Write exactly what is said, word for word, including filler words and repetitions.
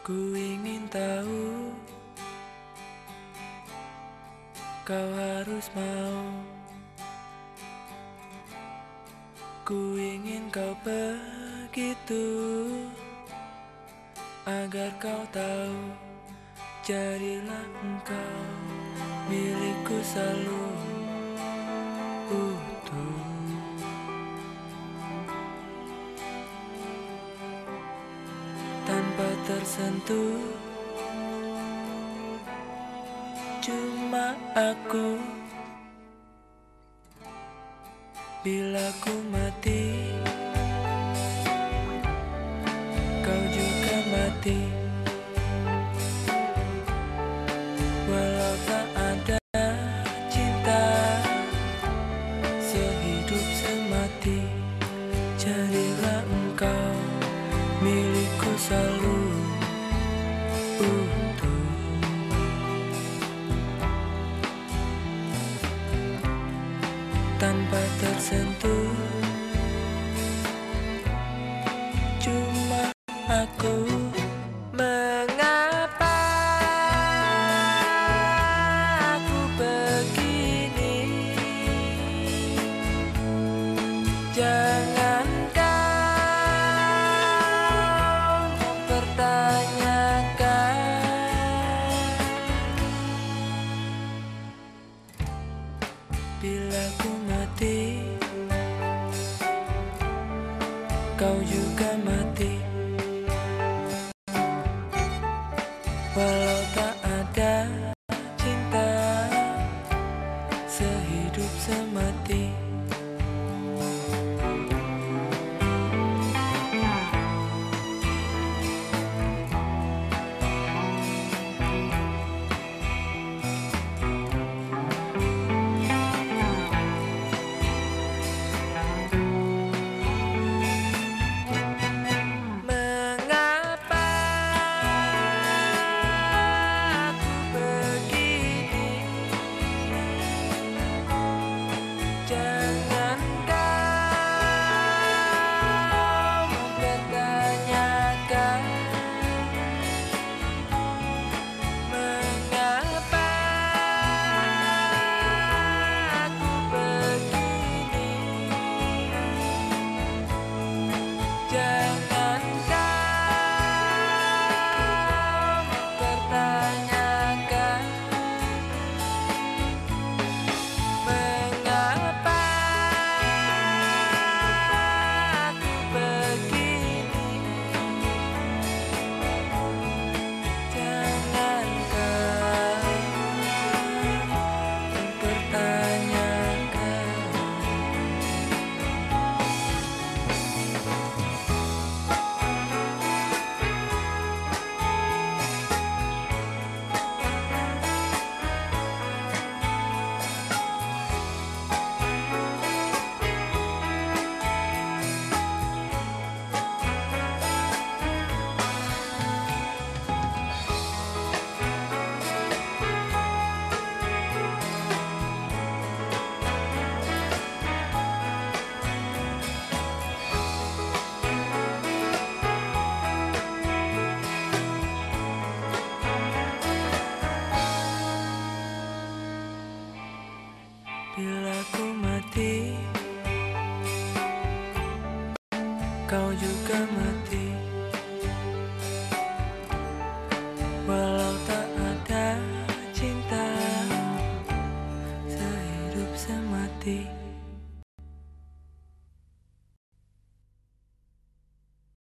Ku ingin tahu, kau harus mau. Ku ingin kau begitu, agar kau tahu. Jadilah engkau milikku selalu utuh. Tanpa tersentuh, cuma aku. Bila ku mati, kau juga mati. Walau tak ada cinta sehidup semati, jadilah engkau milikku selalu utuh. Tanpa tersentuh, cuma aku. Mengapa aku begini? Jangan kau mempertanyakan. Bila ku mati, kau juga mati. Walau tak ada cinta sehidup semati. Bila ku mati, kau juga mati. Walau tak ada cinta sehidup semati.